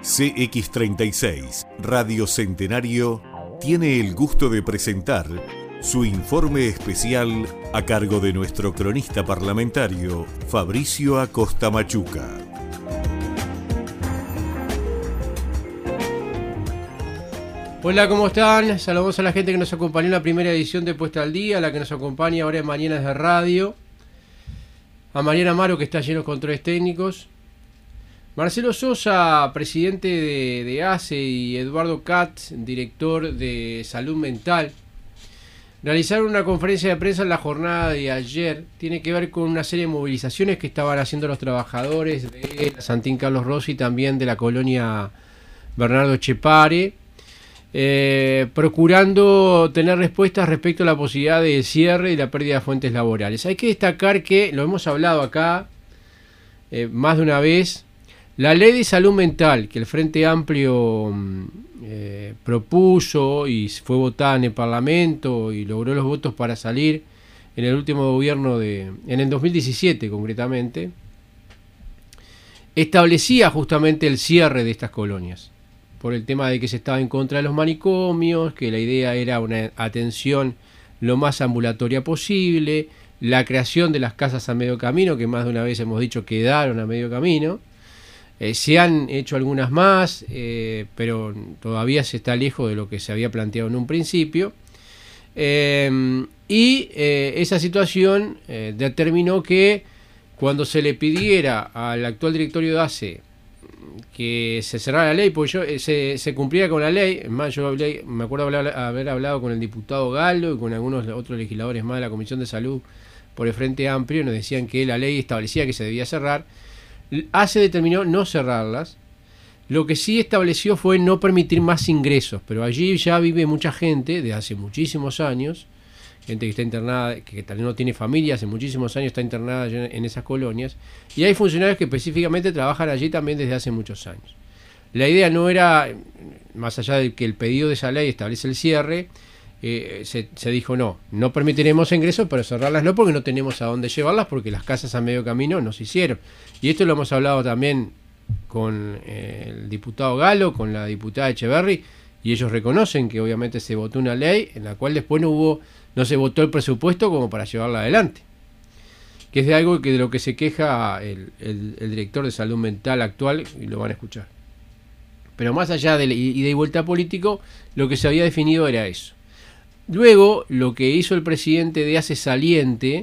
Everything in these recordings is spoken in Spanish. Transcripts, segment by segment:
CX36 Radio Centenario tiene el gusto de presentar su informe especial a cargo de nuestro cronista parlamentario Fabricio Acosta Machuca. Hola, ¿cómo están? Saludos a la gente que nos acompañó en la primera edición de Puesta al Día, a la que nos acompaña ahora en Mañanas de Radio, a Mariana Amaro, que está lleno de controles técnicos, Marcelo Sosa, presidente de ACE, y Eduardo Katz, director de Salud Mental, realizaron una conferencia de prensa en la jornada de ayer. Tiene que ver con una serie de movilizaciones que estaban haciendo los trabajadores de Santín Carlos Rossi y también de la colonia Bernardo Chepare, procurando tener respuestas respecto a la posibilidad de cierre y la pérdida de fuentes laborales. Hay que destacar que, lo hemos hablado acá más de una vez, la ley de salud mental que el Frente Amplio propuso y fue votada en el Parlamento y logró los votos para salir en el último gobierno en el 2017 concretamente, establecía justamente el cierre de estas colonias por el tema de que se estaba en contra de los manicomios, que la idea era una atención lo más ambulatoria posible, la creación de las casas a medio camino, que más de una vez hemos dicho quedaron a medio camino. Se han hecho algunas más, pero todavía se está lejos de lo que se había planteado en un principio. Esa situación determinó que cuando se le pidiera al actual directorio de ACE que se cerrara la ley, porque se cumpliera con la ley, es más, yo me acuerdo haber hablado con el diputado Galo y con algunos otros legisladores más de la Comisión de Salud por el Frente Amplio, nos decían que la ley establecía que se debía cerrar. ACE determinó no cerrarlas. Lo que sí estableció fue no permitir más ingresos, pero allí ya vive mucha gente de hace muchísimos años, gente que está internada, que también no tiene familia, hace muchísimos años está internada en esas colonias, y hay funcionarios que específicamente trabajan allí también desde hace muchos años. La idea no era, más allá de que el pedido de esa ley establece el cierre, se dijo no permitiremos ingresos, pero cerrarlas no, porque no tenemos a dónde llevarlas, porque las casas a medio camino no se hicieron. Y esto lo hemos hablado también con el diputado Galo, con la diputada Echeverri, y ellos reconocen que obviamente se votó una ley en la cual después no se votó el presupuesto como para llevarla adelante, que es de algo de lo que se queja el director de salud mental actual, y lo van a escuchar. Pero más allá de ida y vuelta político, lo que se había definido era eso. Luego, lo que hizo el presidente de ACE saliente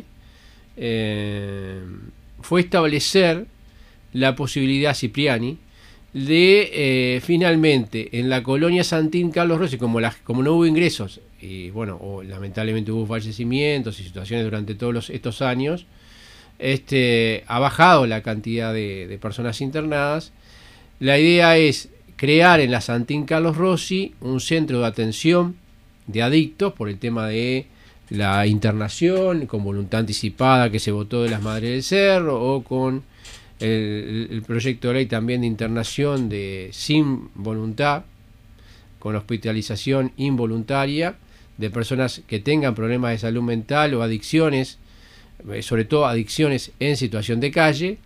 fue establecer la posibilidad, Cipriani, de finalmente en la colonia Santín Carlos Rossi, como no hubo ingresos, y bueno, lamentablemente hubo fallecimientos y situaciones durante todos estos años, ha bajado la cantidad de personas internadas. La idea es crear en la Santín Carlos Rossi un centro de atención de adictos por el tema de la internación con voluntad anticipada que se votó de las Madres del Cerro, o con el proyecto de ley también de internación sin voluntad, con hospitalización involuntaria de personas que tengan problemas de salud mental o adicciones, sobre todo adicciones en situación de calle,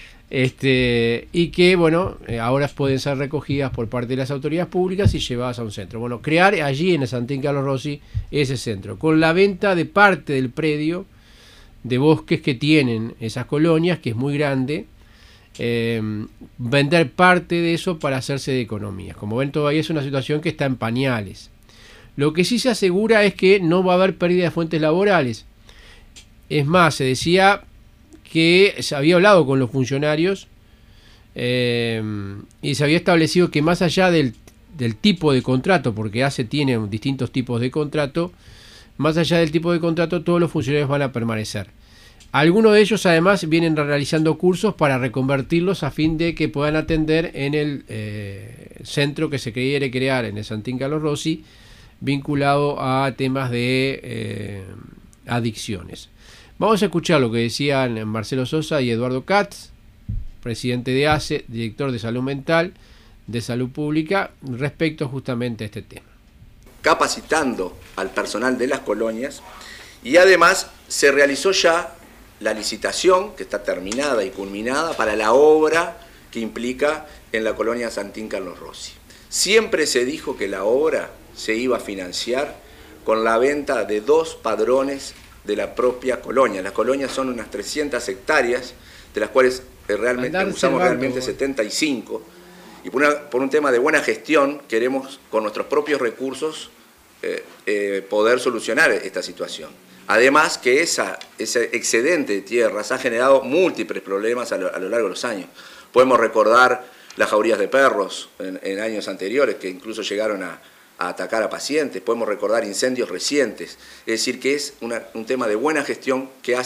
y que bueno, ahora pueden ser recogidas por parte de las autoridades públicas y llevadas a un centro. Bueno, crear allí en el Santín Carlos Rossi ese centro, con la venta de parte del predio de bosques que tienen esas colonias, que es muy grande, vender parte de eso para hacerse de economías. Como ven, todavía es una situación que está en pañales. Lo que sí se asegura es que no va a haber pérdida de fuentes laborales. Es más, se decía que se había hablado con los funcionarios y se había establecido que más allá del tipo de contrato, porque ACE tiene distintos tipos de contrato, más allá del tipo de contrato, todos los funcionarios van a permanecer. Algunos de ellos además vienen realizando cursos para reconvertirlos a fin de que puedan atender en el centro que se quiere crear en el Santín Carlos Rossi, vinculado a temas de adicciones. Vamos a escuchar lo que decían Marcelo Sosa y Eduardo Katz, presidente de ACE, director de Salud Mental, de Salud Pública, respecto justamente a este tema. Capacitando al personal de las colonias, y además se realizó ya la licitación, que está terminada y culminada, para la obra que implica en la colonia Santín Carlos Rossi. Siempre se dijo que la obra se iba a financiar con la venta de 2 padrones de la propia colonia. Las colonias son unas 300 hectáreas, de las cuales usamos realmente 75, y por un tema de buena gestión queremos con nuestros propios recursos poder solucionar esta situación. Además que ese excedente de tierras ha generado múltiples problemas a lo largo de los años. Podemos recordar las jaurías de perros en años anteriores, que incluso llegaron a atacar a pacientes. Podemos recordar incendios recientes. Es decir, que es un tema de buena gestión que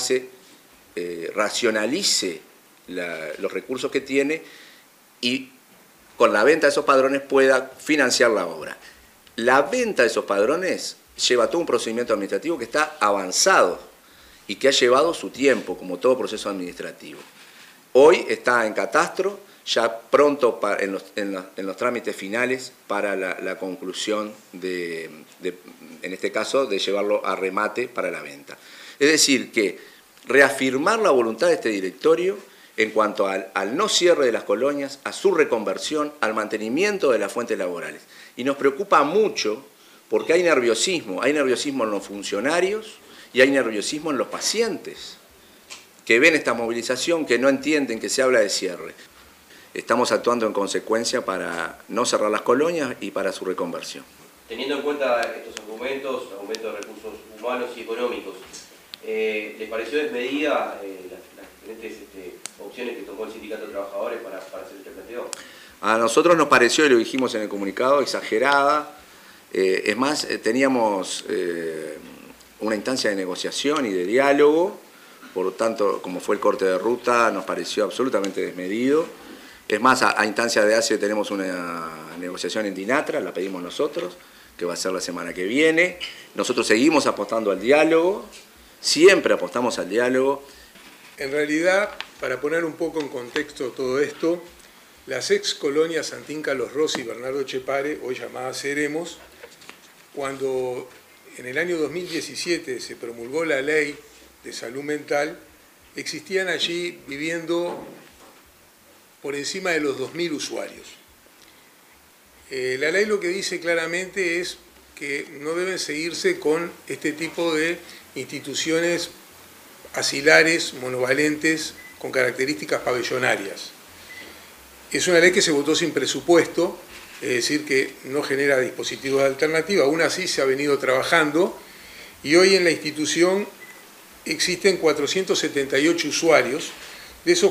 racionalice los recursos que tiene y con la venta de esos padrones pueda financiar la obra. La venta de esos padrones lleva todo un procedimiento administrativo que está avanzado y que ha llevado su tiempo, como todo proceso administrativo. Hoy está en catastro, ya pronto en los trámites finales para la conclusión en este caso, de llevarlo a remate para la venta. Es decir, que reafirmar la voluntad de este directorio en cuanto al no cierre de las colonias, a su reconversión, al mantenimiento de las fuentes laborales. Y nos preocupa mucho porque hay nerviosismo en los funcionarios y hay nerviosismo en los pacientes que ven esta movilización, que no entienden que se habla de cierre. Estamos actuando en consecuencia para no cerrar las colonias y para su reconversión. Teniendo en cuenta estos argumentos, aumento de recursos humanos y económicos, ¿les pareció desmedida las diferentes opciones que tomó el Sindicato de Trabajadores para hacer este planteo? A nosotros nos pareció, y lo dijimos en el comunicado, exagerada. Es más, teníamos una instancia de negociación y de diálogo, por lo tanto, como fue el corte de ruta, nos pareció absolutamente desmedido. Es más, a instancia de ACE tenemos una negociación en DINATRA, la pedimos nosotros, que va a ser la semana que viene. Nosotros seguimos apostando al diálogo, siempre apostamos al diálogo. En realidad, para poner un poco en contexto todo esto, las ex colonias Santín Carlos Rossi y Bernardo Etchepare, hoy llamadas Seremos, cuando en el año 2017 se promulgó la ley de salud mental, existían allí viviendo por encima de los 2.000 usuarios. La ley lo que dice claramente es que no deben seguirse con este tipo de instituciones asilares, monovalentes, con características pabellonarias. Es una ley que se votó sin presupuesto, es decir, que no genera dispositivos de alternativa. Aún así se ha venido trabajando y hoy en la institución existen 478 usuarios. De esos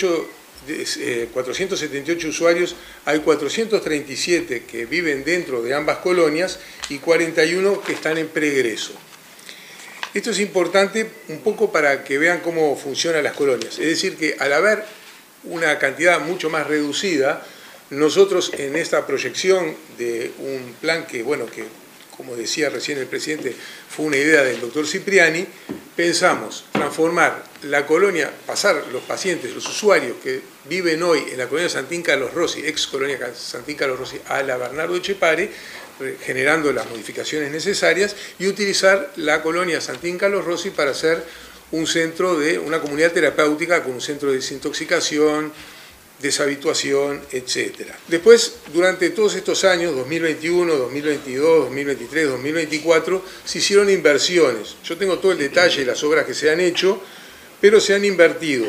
478 usuarios, hay 437 que viven dentro de ambas colonias y 41 que están en pregreso. Esto es importante un poco para que vean cómo funcionan las colonias. Es decir, que al haber una cantidad mucho más reducida, nosotros en esta proyección de un plan que, bueno, que como decía recién el presidente, fue una idea del doctor Cipriani, pensamos transformar la colonia, pasar los pacientes, los usuarios que viven hoy en la colonia Santín Carlos Rossi, ex colonia Santín Carlos Rossi, a la Bernardo Etchepare, generando las modificaciones necesarias, y utilizar la colonia Santín Carlos Rossi para hacer un centro de una comunidad terapéutica con un centro de desintoxicación, deshabituación, etc. Después, durante todos estos años, 2021, 2022, 2023, 2024, se hicieron inversiones. Yo tengo todo el detalle de las obras que se han hecho, pero se han invertido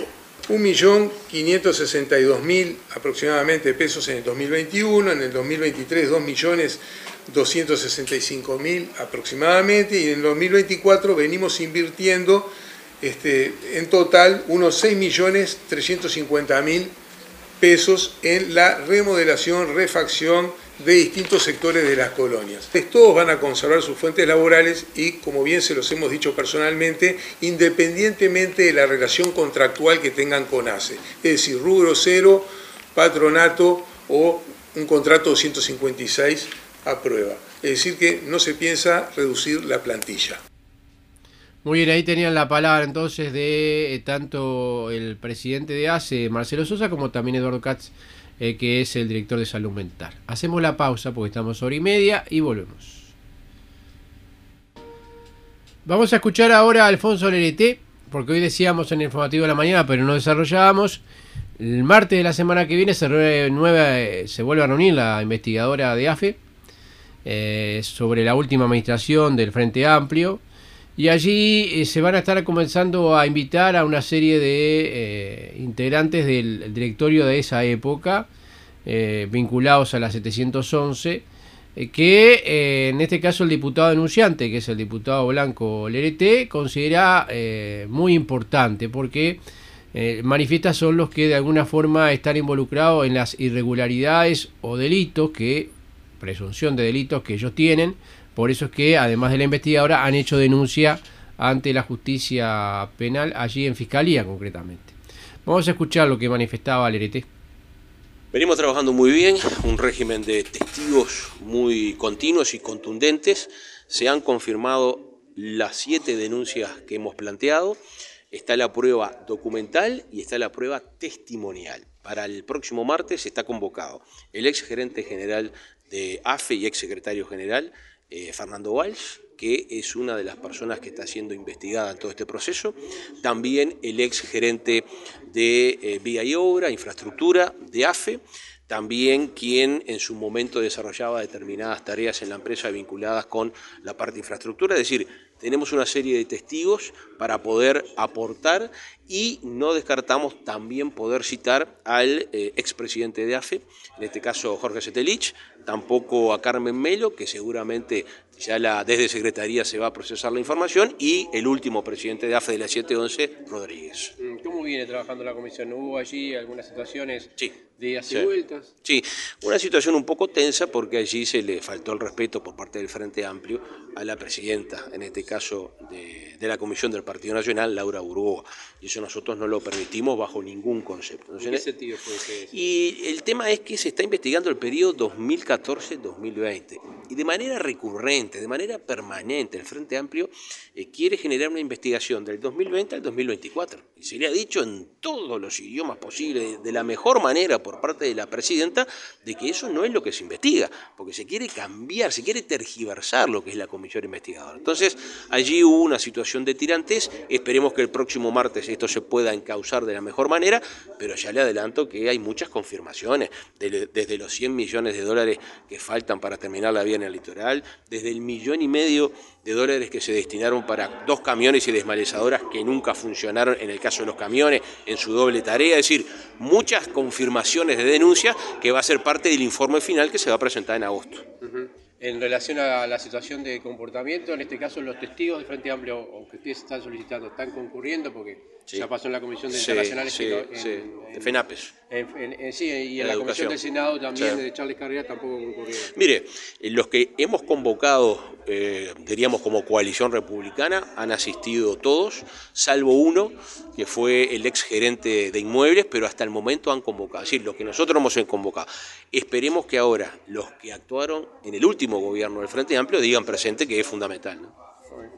1.562.000 aproximadamente pesos en el 2021, en el 2023 2.265.000 aproximadamente, y en el 2024 venimos invirtiendo en total unos 6.350.000 pesos en la remodelación, refacción de distintos sectores de las colonias. Todos van a conservar sus fuentes laborales y, como bien se los hemos dicho personalmente, independientemente de la relación contractual que tengan con ACE, es decir, rubro cero, patronato o un contrato 256 a prueba. Es decir, que no se piensa reducir la plantilla. Muy bien, ahí tenían la palabra entonces de tanto el presidente de ACE, Marcelo Sosa, como también Eduardo Katz, que es el director de salud mental. Hacemos la pausa porque estamos hora y media y volvemos. Vamos a escuchar ahora a Alfonso Lerete, porque hoy decíamos en el informativo de la mañana, pero no desarrollábamos, El martes de la semana que viene se vuelve a reunir la investigadora de AFE sobre la última administración del Frente Amplio, y allí se van a estar comenzando a invitar a una serie de integrantes del directorio de esa época, vinculados a la 711, que en este caso el diputado denunciante, que es el diputado Blanco Lerete, considera muy importante, porque manifiesta son los que de alguna forma están involucrados en las irregularidades o delitos, presunción de delitos que ellos tienen. Por eso es que, además de la investigadora, han hecho denuncia ante la justicia penal, allí en Fiscalía concretamente. Vamos a escuchar lo que manifestaba Lerete. Venimos trabajando muy bien, un régimen de testigos muy continuos y contundentes. Se han confirmado las 7 denuncias que hemos planteado. Está la prueba documental y está la prueba testimonial. Para el próximo martes está convocado el ex gerente general de AFE y ex secretario general, Fernando Walsh, que es una de las personas que está siendo investigada en todo este proceso. También el ex gerente de Vía y Obra, Infraestructura de AFE, también quien en su momento desarrollaba determinadas tareas en la empresa vinculadas con la parte de infraestructura. Es decir, tenemos una serie de testigos para poder aportar, y no descartamos también poder citar al expresidente de AFE, en este caso Jorge Setelich, tampoco a Carmen Melo, que seguramente ya desde Secretaría se va a procesar la información, y el último presidente de AFE de la 711, Rodríguez. ¿Cómo viene trabajando la comisión? ¿Hubo allí algunas situaciones de idas y vueltas? Sí, una situación un poco tensa, porque allí se le faltó el respeto por parte del Frente Amplio a la presidenta, en este caso de la Comisión del Partido Nacional, Laura Burgoa, y eso nosotros no lo permitimos bajo ningún concepto. ¿En qué sentido fue eso? Y el tema es que se está investigando el periodo 2014-2020, y de manera recurrente, de manera permanente, el Frente Amplio quiere generar una investigación del 2020 al 2024, y se le ha dicho en todos los idiomas posibles, de la mejor manera por parte de la presidenta, de que eso no es lo que se investiga, porque se quiere cambiar, se quiere tergiversar lo que es la comisión investigadora. Entonces, allí hubo una situación de tirantes. Esperemos que el próximo martes esto se pueda encauzar de la mejor manera, pero ya le adelanto que hay muchas confirmaciones, desde los 100 millones de dólares que faltan para terminar la vía en el litoral, desde el $1,5 millones que se destinaron para 2 camiones y desmalezadoras que nunca funcionaron en el caso de los camiones, en su doble tarea. Es decir, muchas confirmaciones de denuncia que va a ser parte del informe final que se va a presentar en agosto. En relación a la situación de comportamiento, en este caso los testigos del Frente Amplio, o que ustedes están solicitando, ¿están concurriendo? Porque ya pasó en la Comisión de Internacionales. De FENAPES. Y en la Comisión del Senado también, de Charles Carrera, tampoco concurrieron. Mire, los que hemos convocado, diríamos como coalición republicana, han asistido todos, salvo uno, que fue el ex gerente de Inmuebles, pero hasta el momento han convocado. Es decir, los que nosotros hemos convocado. Esperemos que ahora los que actuaron en el último gobierno del Frente Amplio digan presente, que es fundamental, ¿no?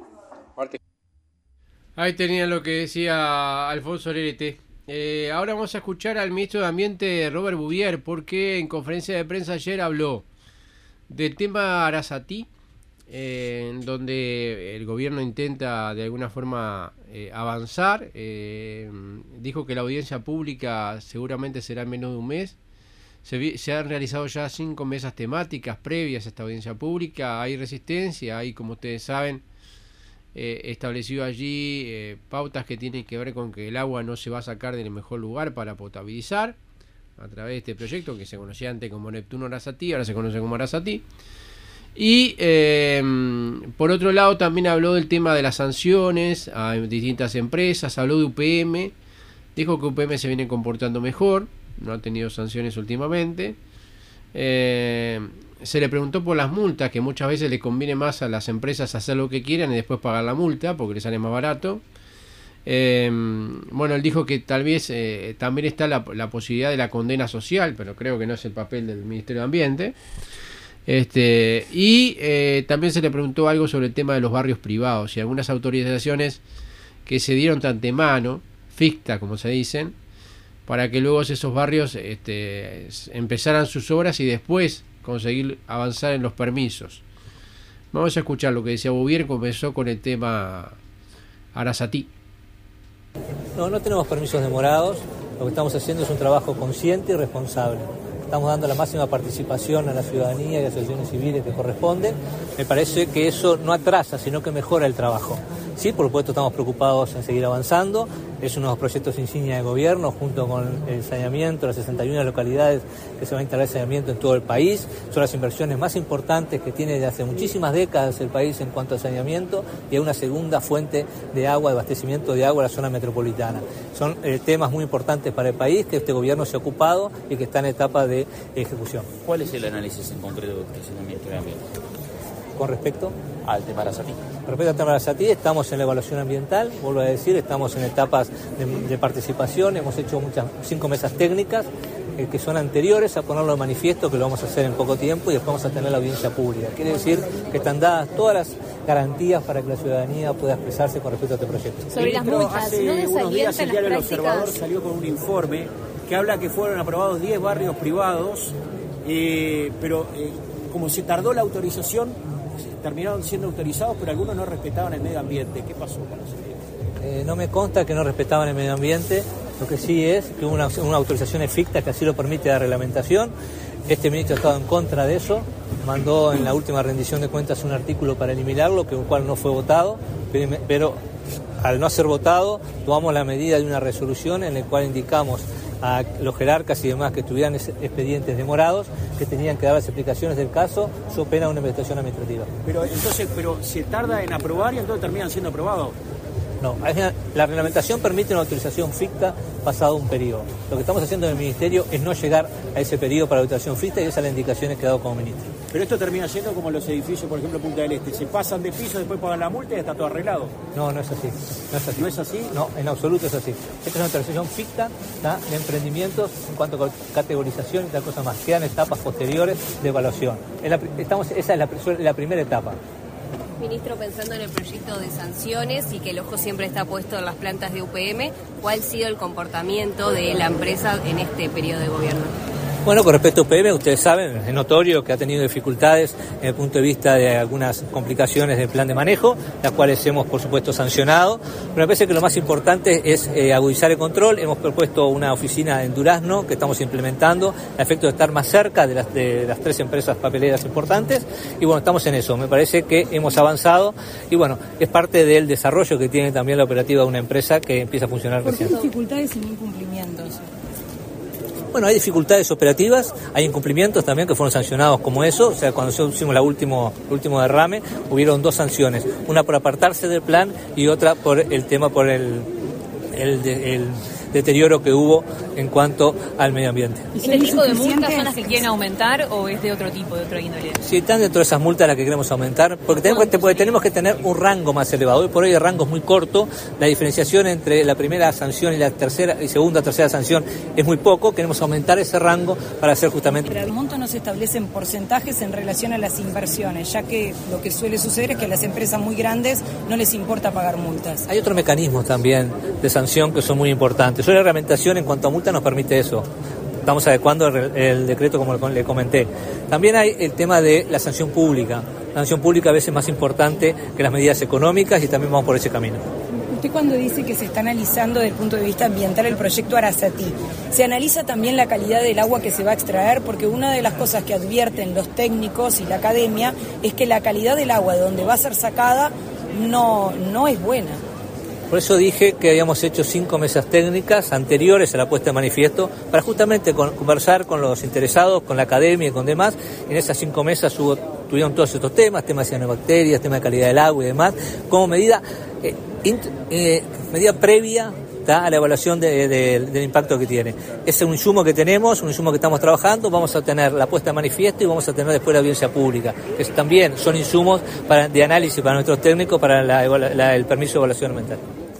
Ahí tenían lo que decía Alfonso Lerete. Ahora vamos a escuchar al ministro de Ambiente, Robert Bouvier, porque en conferencia de prensa ayer habló del tema Arasatí, en donde el gobierno intenta de alguna forma avanzar. Dijo que la audiencia pública seguramente será en menos de un mes. Se han realizado ya 5 mesas temáticas previas a esta audiencia pública. Hay resistencia, hay, como ustedes saben, establecido allí pautas que tienen que ver con que el agua no se va a sacar del mejor lugar para potabilizar a través de este proyecto que se conocía antes como Neptuno Arasatí, ahora se conoce como Arasatí. Y por otro lado también habló del tema de las sanciones a distintas empresas, habló de UPM, dijo que UPM se viene comportando mejor, no ha tenido sanciones últimamente. Se le preguntó por las multas, que muchas veces le conviene más a las empresas hacer lo que quieran y después pagar la multa porque les sale más barato. Bueno, él dijo que tal vez también está la posibilidad de la condena social, pero creo que no es el papel del Ministerio de Ambiente. También se le preguntó algo sobre el tema de los barrios privados y algunas autorizaciones que se dieron de antemano, ficta como se dicen, para que luego esos barrios empezaran sus obras y después conseguir avanzar en los permisos. Vamos a escuchar lo que decía Bouvier. Comenzó con el tema Arasatí. No tenemos permisos demorados. Lo que estamos haciendo es un trabajo consciente y responsable. Estamos dando la máxima participación a la ciudadanía y a las asociaciones civiles que corresponden. Me parece que eso no atrasa, sino que mejora el trabajo. Sí, por supuesto, estamos preocupados en seguir avanzando. Es uno de los proyectos insignia de gobierno, junto con el saneamiento, las 61 localidades que se va a instalar saneamiento en todo el país. Son las inversiones más importantes que tiene desde hace muchísimas décadas el país en cuanto al saneamiento y a una segunda fuente de agua, de abastecimiento de agua a la zona metropolitana. Son temas muy importantes para el país que este gobierno se ha ocupado y que está en etapa de ejecución. ¿Cuál es el análisis en concreto del saneamiento de ambiente? Con respecto al tema Arasatí. Respecto al tema Arasatí, estamos en la evaluación ambiental, vuelvo a decir, estamos en etapas de participación, hemos hecho 5 mesas técnicas que son anteriores a ponerlo de manifiesto, que lo vamos a hacer en poco tiempo y después vamos a tener la audiencia pública. Quiere decir que están dadas todas las garantías para que la ciudadanía pueda expresarse con respecto a este proyecto. Sobre las multas, hace ¿no unos días el diario El Observador prácticas? salió con un informe que habla que fueron aprobados 10 barrios privados, pero como se tardó la autorización, terminaron siendo autorizados, pero algunos no respetaban el medio ambiente. ¿Qué pasó con eso? No me consta que no respetaban el medio ambiente, lo que sí es que hubo una autorización ficta que así lo permite la reglamentación. Este ministro ha estado en contra de eso, mandó en la última rendición de cuentas un artículo para eliminarlo, que el cual no fue votado, pero al no ser votado tomamos la medida de una resolución en la cual indicamos a los jerarcas y demás que tuvieran expedientes demorados, que tenían que dar las explicaciones del caso, so pena una investigación administrativa. Pero se tarda en aprobar y entonces terminan siendo aprobados. No, la reglamentación permite una autorización ficta pasado un periodo. Lo que estamos haciendo en el Ministerio es no llegar a ese periodo para la autorización ficta y esa es la indicación que he dado como ministro. Pero esto termina siendo como los edificios, por ejemplo, Punta del Este. Se pasan de piso, después pagan la multa y ya está todo arreglado. No, no es así. ¿No es así? No, en absoluto es así. Esta es una autorización ficta de emprendimientos en cuanto a categorización y tal cosa más. Quedan etapas posteriores de evaluación. Esa es la primera etapa. Ministro, pensando en el proyecto de sanciones y que el ojo siempre está puesto en las plantas de UPM, ¿cuál ha sido el comportamiento de la empresa en este periodo de gobierno? Bueno, con respecto a UPM, ustedes saben, es notorio que ha tenido dificultades desde el punto de vista de algunas complicaciones del plan de manejo, las cuales hemos, por supuesto, sancionado. Pero me parece que lo más importante es agudizar el control. Hemos propuesto una oficina en Durazno que estamos implementando a efecto de estar más cerca de las 3 empresas papeleras importantes. Y bueno, estamos en eso. Me parece que hemos avanzado y bueno, es parte del desarrollo que tiene también la operativa de una empresa que empieza a funcionar recién. ¿Por qué dificultades y incumplimientos? Bueno, hay dificultades operativas, hay incumplimientos también que fueron sancionados como eso, o sea, cuando hicimos el último derrame, hubieron 2 sanciones, una por apartarse del plan y otra por el tema, por el deterioro que hubo en cuanto al medio ambiente. ¿Este tipo de multas son las que quieren aumentar o es de otro tipo, de otra índole? Sí, están dentro de esas multas las que queremos aumentar, porque tenemos que tener un rango más elevado. Hoy por hoy el rango es muy corto, la diferenciación entre la primera sanción y la segunda, tercera sanción es muy poco, queremos aumentar ese rango para hacer justamente... Pero al monto no se establecen porcentajes en relación a las inversiones, ya que lo que suele suceder es que a las empresas muy grandes no les importa pagar multas. Hay otros mecanismos también de sanción que son muy importantes. Hoy la reglamentación en cuanto a multa nos permite eso. Estamos adecuando el decreto como le comenté. También hay el tema de la sanción pública. La sanción pública a veces es más importante que las medidas económicas y también vamos por ese camino. Usted cuando dice que se está analizando desde el punto de vista ambiental el proyecto Arasatí, ¿se analiza también la calidad del agua que se va a extraer? Porque una de las cosas que advierten los técnicos y la academia es que la calidad del agua de donde va a ser sacada no es buena. Por eso dije que habíamos hecho 5 mesas técnicas anteriores a la puesta de manifiesto para justamente conversar con los interesados, con la academia y con demás. En esas 5 mesas tuvieron todos estos temas de cianobacterias, tema de calidad del agua y demás, como medida previa a la evaluación del impacto que tiene. Es un insumo que tenemos, un insumo que estamos trabajando, vamos a tener la puesta de manifiesto y vamos a tener después la audiencia pública, que también son insumos de análisis para nuestros técnicos para el permiso de evaluación ambiental.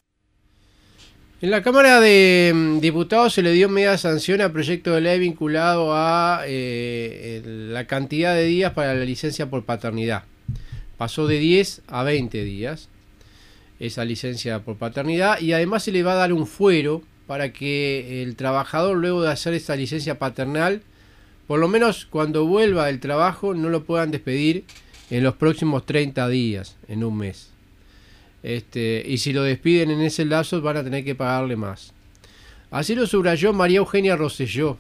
En la Cámara de Diputados se le dio media sanción al proyecto de ley vinculado a la cantidad de días para la licencia por paternidad. Pasó de 10 a 20 días esa licencia por paternidad y además se le va a dar un fuero para que el trabajador, luego de hacer esa licencia paternal, por lo menos cuando vuelva del trabajo no lo puedan despedir en los próximos 30 días, en un mes. Y si lo despiden en ese lapso van a tener que pagarle más. Así lo subrayó María Eugenia Rosselló,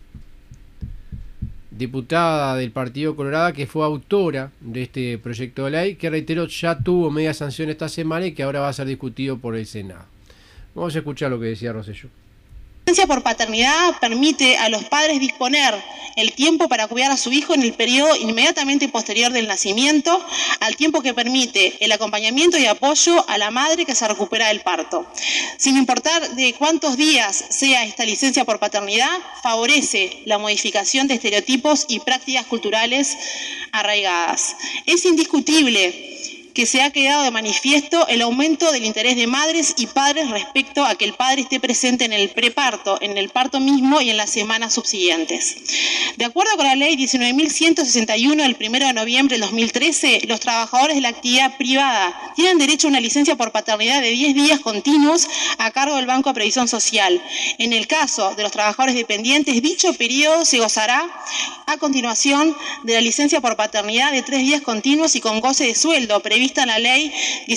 diputada del Partido Colorado, que fue autora de este proyecto de ley, que reitero ya tuvo media sanción esta semana y que ahora va a ser discutido por el Senado. Vamos a escuchar lo que decía Rosselló. La licencia por paternidad permite a los padres disponer el tiempo para cuidar a su hijo en el periodo inmediatamente posterior del nacimiento, al tiempo que permite el acompañamiento y apoyo a la madre que se recupera del parto. Sin importar de cuántos días sea esta licencia por paternidad, favorece la modificación de estereotipos y prácticas culturales arraigadas. Es indiscutible que se ha quedado de manifiesto el aumento del interés de madres y padres respecto a que el padre esté presente en el preparto, en el parto mismo y en las semanas subsiguientes. De acuerdo con la ley 19.161 del 1 de noviembre del 2013, los trabajadores de la actividad privada tienen derecho a una licencia por paternidad de 10 días continuos a cargo del Banco de Previsión Social. En el caso de los trabajadores dependientes, dicho periodo se gozará a continuación de la licencia por paternidad de 3 días continuos y con goce de sueldo, prevista en la ley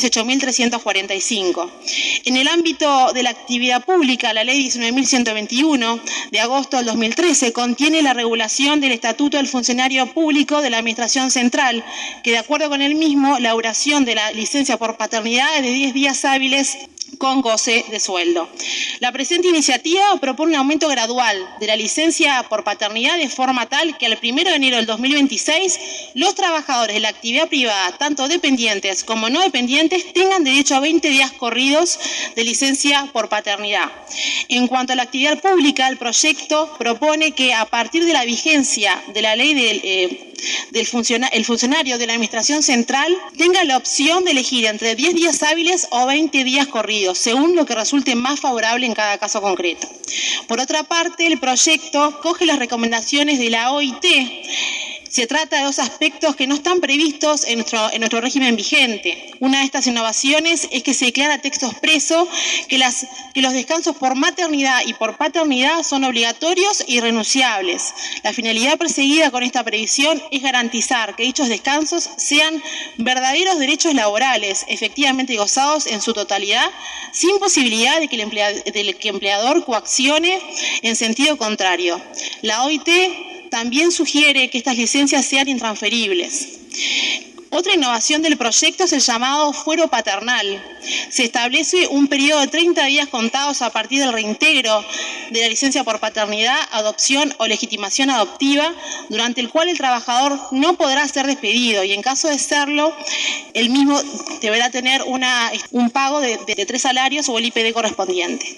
18.345. En el ámbito de la actividad pública, la ley 19.121 de agosto del 2013 contiene la regulación del Estatuto del Funcionario Público de la Administración Central, que de acuerdo con el mismo, la duración de la licencia por paternidad es de 10 días hábiles con goce de sueldo. La presente iniciativa propone un aumento gradual de la licencia por paternidad de forma tal que al 1 de enero del 2026 los trabajadores de la actividad privada, tanto dependientes como no dependientes, tengan derecho a 20 días corridos de licencia por paternidad. En cuanto a la actividad pública, el proyecto propone que a partir de la vigencia de la ley el funcionario de la Administración Central tenga la opción de elegir entre 10 días hábiles o 20 días corridos, según lo que resulte más favorable en cada caso concreto. Por otra parte, el proyecto coge las recomendaciones de la OIT. Se trata de dos aspectos que no están previstos en nuestro régimen vigente. Una de estas innovaciones es que se declara texto expreso que los descansos por maternidad y por paternidad son obligatorios e irrenunciables. La finalidad perseguida con esta previsión es garantizar que dichos descansos sean verdaderos derechos laborales, efectivamente gozados en su totalidad, sin posibilidad de que el empleador coaccione en sentido contrario. La OIT también sugiere que estas licencias sean intransferibles. Otra innovación del proyecto es el llamado fuero paternal. Se establece un periodo de 30 días contados a partir del reintegro de la licencia por paternidad, adopción o legitimación adoptiva, durante el cual el trabajador no podrá ser despedido y en caso de serlo, el mismo deberá tener un pago de 3 salarios o el IPD correspondiente.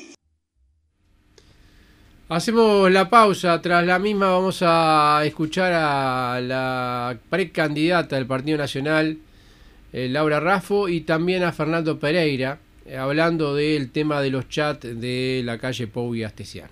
Hacemos la pausa, tras la misma vamos a escuchar a la precandidata del Partido Nacional, Laura Raffo, y también a Fernando Pereira, hablando del tema de los chats de la calle Pou y Astesiano.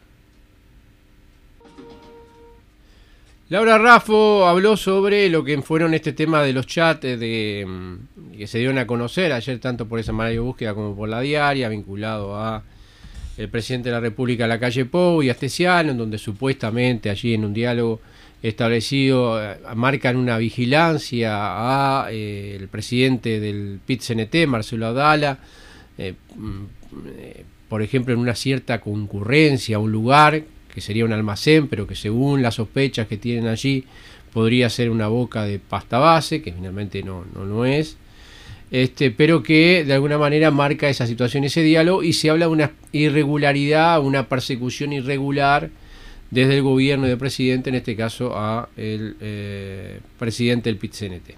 Laura Raffo habló sobre lo que fueron este tema de los chats que se dieron a conocer ayer tanto por esa Semanario Búsqueda como por la Diaria, vinculado a el presidente de la República a la calle Pou y Astesiano, en donde supuestamente allí en un diálogo establecido marcan una vigilancia a el presidente del PIT-CNT, Marcelo Abdala, por ejemplo en una cierta concurrencia a un lugar que sería un almacén, pero que según las sospechas que tienen allí podría ser una boca de pasta base, que finalmente no es. Pero que de alguna manera marca esa situación, ese diálogo, y se habla de una irregularidad, una persecución irregular desde el gobierno y del presidente, en este caso a el presidente del PIT-CNT.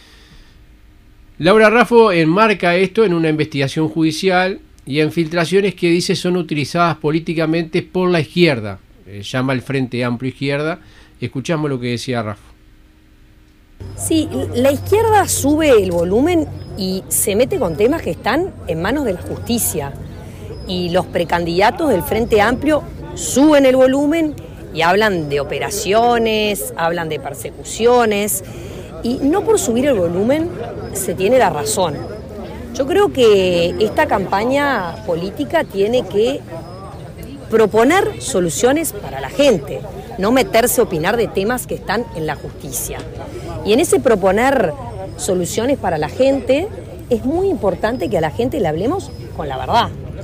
Laura Raffo enmarca esto en una investigación judicial y en filtraciones que dice son utilizadas políticamente por la izquierda, llama el Frente Amplio Izquierda. Escuchamos lo que decía Raffo. Sí, la izquierda sube el volumen y se mete con temas que están en manos de la justicia. Y los precandidatos del Frente Amplio suben el volumen y hablan de operaciones, hablan de persecuciones. Y no por subir el volumen se tiene la razón. Yo creo que esta campaña política tiene que proponer soluciones para la gente, no meterse a opinar de temas que están en la justicia. Y en ese proponer soluciones para la gente, es muy importante que a la gente le hablemos con la verdad.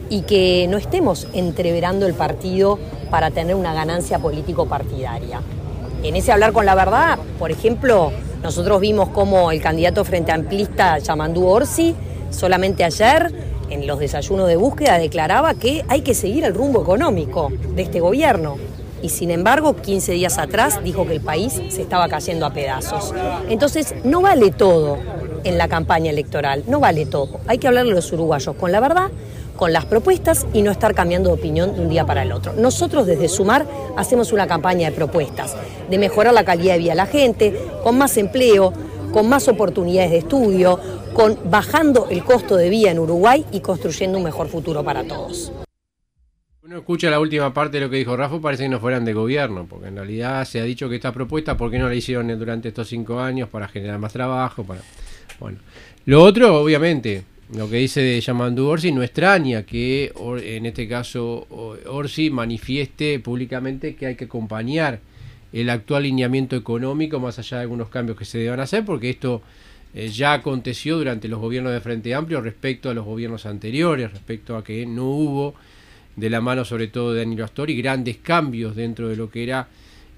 y que no estemos entreverando el partido para tener una ganancia político-partidaria. En ese hablar con la verdad, por ejemplo, nosotros vimos cómo el candidato frente amplista Yamandú Orsi, solamente ayer, en los desayunos de búsqueda, declaraba que hay que seguir el rumbo económico de este gobierno. Y sin embargo, 15 días atrás dijo que el país se estaba cayendo a pedazos. Entonces, no vale todo en la campaña electoral, no vale todo. Hay que hablarle a los uruguayos con la verdad, con las propuestas y no estar cambiando de opinión de un día para el otro. Nosotros desde Sumar hacemos una campaña de propuestas, de mejorar la calidad de vida de la gente, con más empleo, con más oportunidades de estudio, con bajando el costo de vida en Uruguay y construyendo un mejor futuro para todos. Uno escucha la última parte de lo que dijo Rafa, parece que no fueran de gobierno, porque en realidad se ha dicho que esta propuesta, ¿por qué no la hicieron durante estos 5 años? Para generar más trabajo, Bueno, lo otro, obviamente, lo que dice de Yamandú Orsi, no extraña que en este caso Orsi manifieste públicamente que hay que acompañar el actual lineamiento económico más allá de algunos cambios que se deban hacer, porque esto ya aconteció durante los gobiernos de Frente Amplio respecto a los gobiernos anteriores, respecto a que no hubo, de la mano sobre todo de Danilo Astori, grandes cambios dentro de lo que era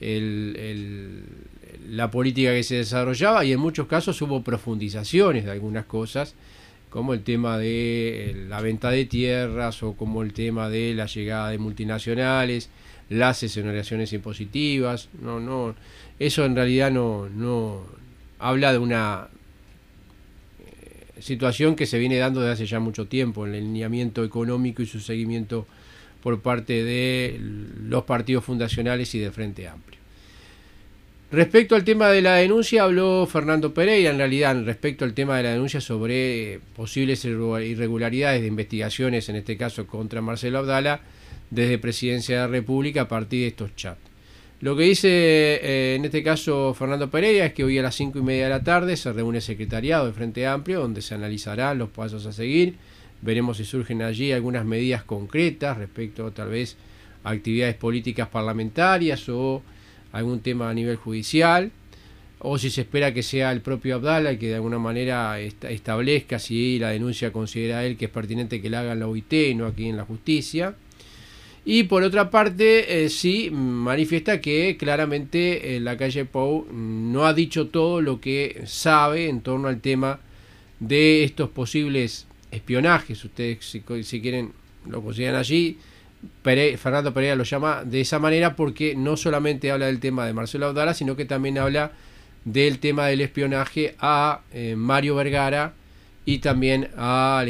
la política que se desarrollaba, y en muchos casos hubo profundizaciones de algunas cosas, como el tema de la venta de tierras o como el tema de la llegada de multinacionales, las exoneraciones impositivas. No, eso en realidad no habla de una situación que se viene dando desde hace ya mucho tiempo en el lineamiento económico y su seguimiento por parte de los partidos fundacionales y de Frente Amplio. Respecto al tema de la denuncia, habló Fernando Pereira, en realidad, respecto al tema de la denuncia sobre posibles irregularidades de investigaciones, en este caso contra Marcelo Abdala, desde Presidencia de la República a partir de estos chats. Lo que dice en este caso Fernando Pereira es que hoy a las 5:30 de la tarde se reúne el secretariado de Frente Amplio, donde se analizarán los pasos a seguir. Veremos si surgen allí algunas medidas concretas respecto tal vez a actividades políticas parlamentarias o algún tema a nivel judicial, o si se espera que sea el propio Abdala el que de alguna manera establezca si la denuncia considera él que es pertinente que la haga en la OIT y no aquí en la justicia. Y por otra parte, sí manifiesta que claramente la calle Pou no ha dicho todo lo que sabe en torno al tema de estos posibles espionajes. Ustedes si quieren lo consideran allí. Fernando Pereira lo llama de esa manera porque no solamente habla del tema de Marcelo Abdala, sino que también habla del tema del espionaje a Mario Vergara y también a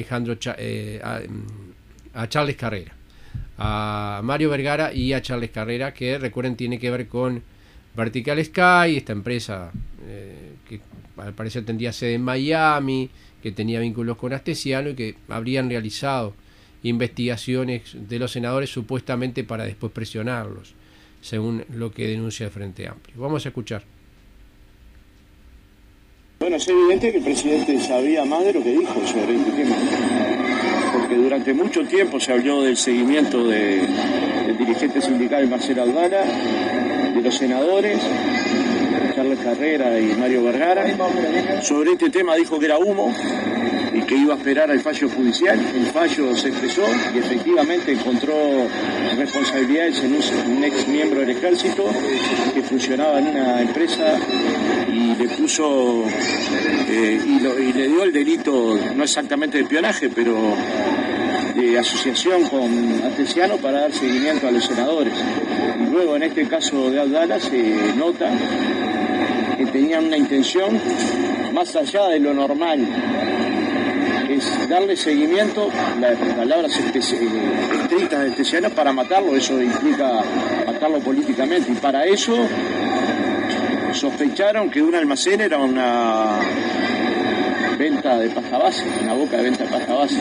a Charles Carrera. A Mario Vergara y a Charles Carrera, que recuerden tiene que ver con Vertical Sky, esta empresa que al parecer tendría sede en Miami, que tenía vínculos con Astesiano y que habrían realizado investigaciones de los senadores supuestamente para después presionarlos, según lo que denuncia el Frente Amplio. Vamos a escuchar. Bueno, es evidente que el presidente sabía más de lo que dijo sobre este tema, porque durante mucho tiempo se habló del seguimiento del dirigente sindical Marcelo Abdala, de los senadores Charles Carrera y Mario Vergara. Sobre este tema dijo que era humo y que iba a esperar al fallo judicial. El fallo se expresó y efectivamente encontró responsabilidades en un ex miembro del ejército que funcionaba en una empresa y le puso y le dio el delito, no exactamente de espionaje, pero de asociación con Astesiano para dar seguimiento a los senadores. Y luego en este caso de Abdala se nota que tenían una intención más allá de lo normal, es darle seguimiento, las palabras estrictas de Astesiano, para matarlo. Eso implica matarlo políticamente, y para eso sospecharon que un almacén era una venta de pasta base, una boca de venta de pasta base.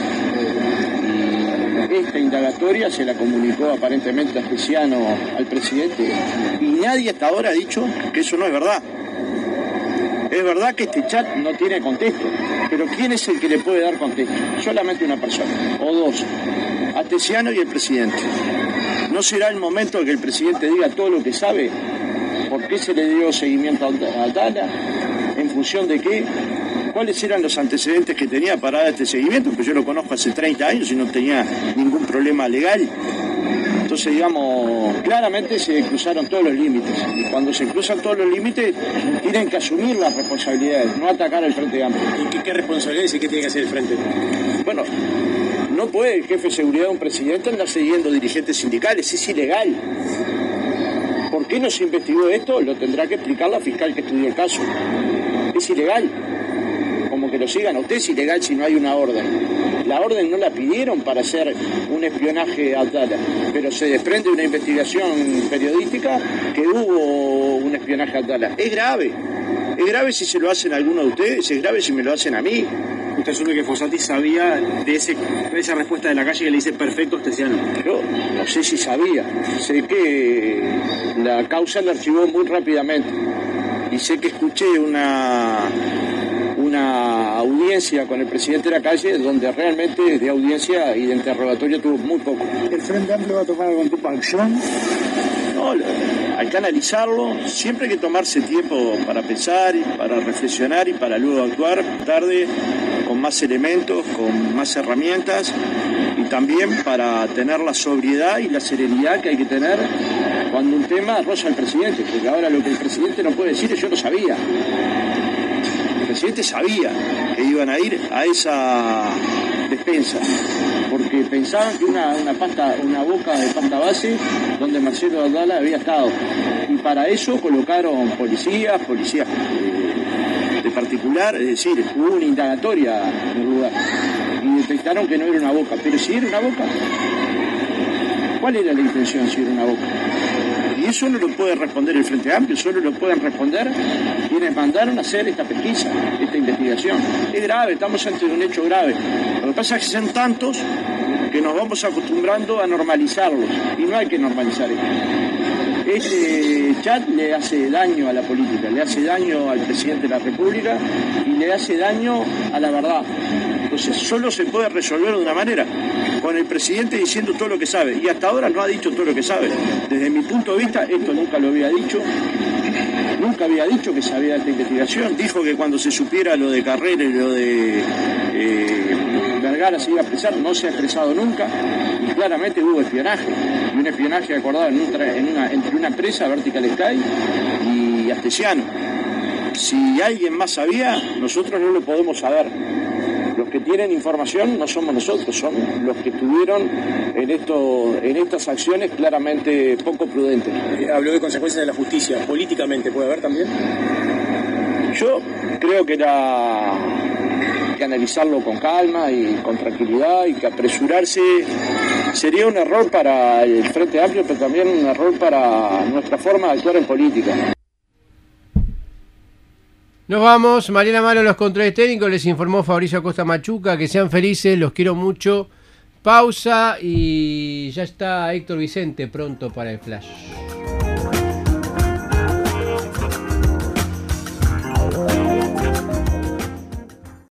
Y esta indagatoria se la comunicó aparentemente Astesiano al presidente, y nadie hasta ahora ha dicho que eso no es verdad. Es verdad que este chat no tiene contexto, pero ¿quién es el que le puede dar contexto? Solamente una persona, o dos, Astesiano y el presidente. ¿No será el momento de que el presidente diga todo lo que sabe? ¿Por qué se le dio seguimiento a Abdala? ¿En función de qué? cuáles eran los antecedentes que tenía para dar este seguimiento, porque yo lo conozco hace 30 años y no tenía ningún problema legal. Entonces, digamos, claramente se cruzaron todos los límites. Y cuando se cruzan todos los límites, tienen que asumir las responsabilidades, no atacar al Frente Amplio. ¿Y qué responsabilidades y qué tiene que hacer el Frente? Bueno, no puede el jefe de seguridad de un presidente andar siguiendo dirigentes sindicales, es ilegal. ¿Por qué no se investigó esto? Lo tendrá que explicar la fiscal que estudió el caso. Es ilegal. Como que lo sigan. Usted es ilegal si no hay una orden. La orden no la pidieron para hacer un espionaje a Abdala, pero se desprende de una investigación periodística que hubo un espionaje a Abdala. Es grave. Es grave si se lo hacen a alguno de ustedes, es grave si me lo hacen a mí. ¿Usted asume que Fossati sabía de esa respuesta de la calle que le dice perfecto Ostesiano? Yo no sé si sabía. Sé que la causa la archivó muy rápidamente. Y sé que escuché una audiencia con el presidente de la calle donde realmente de audiencia y de interrogatorio tuvo muy poco. ¿El Frente Amplio va a tomar algún tipo de acción? No, hay que analizarlo, siempre hay que tomarse tiempo para pensar, y para reflexionar y para luego actuar tarde, con más elementos, con más herramientas y también para tener la sobriedad y la serenidad que hay que tener cuando un tema roza al presidente, porque ahora lo que el presidente no puede decir es yo lo sabía. El presidente sabía que iban a ir a esa despensa, porque pensaban que una boca de pasta base donde Marcelo Abdala había estado, y para eso colocaron policías de particular, es decir, hubo una indagatoria en el lugar y detectaron que no era una boca, pero si era una boca, ¿cuál era la intención si era una boca? Y eso no lo puede responder el Frente Amplio, solo lo pueden responder quienes mandaron a hacer esta pesquisa, esta investigación. Es grave, estamos ante un hecho grave. Lo que pasa es que son tantos que nos vamos acostumbrando a normalizarlos, y no hay que normalizar esto. Este chat le hace daño a la política, le hace daño al presidente de la República y le hace daño a la verdad. Entonces solo se puede resolver de una manera, con el presidente diciendo todo lo que sabe, y hasta ahora no ha dicho todo lo que sabe. Desde mi punto de vista, esto nunca lo había dicho, nunca había dicho que sabía de esta investigación. Dijo que cuando se supiera lo de Carrera y lo de Vergara se iba a expresar, no se ha expresado nunca, y claramente hubo espionaje, y un espionaje acordado entre una empresa, Vertical Sky, y Astesiano. Si alguien más sabía, nosotros no lo podemos saber. Los que tienen información no somos nosotros, son los que estuvieron en estas acciones claramente poco prudentes. Habló de consecuencias de la justicia. ¿Políticamente puede haber también? Yo creo que hay que analizarlo con calma y con tranquilidad, y que apresurarse sería un error para el Frente Amplio, pero también un error para nuestra forma de actuar en política. Nos vamos, Mariana Malo, los controles técnicos, les informó Fabricio Acosta Machuca, que sean felices, los quiero mucho. Pausa y ya está Héctor Vicente pronto para el Flash.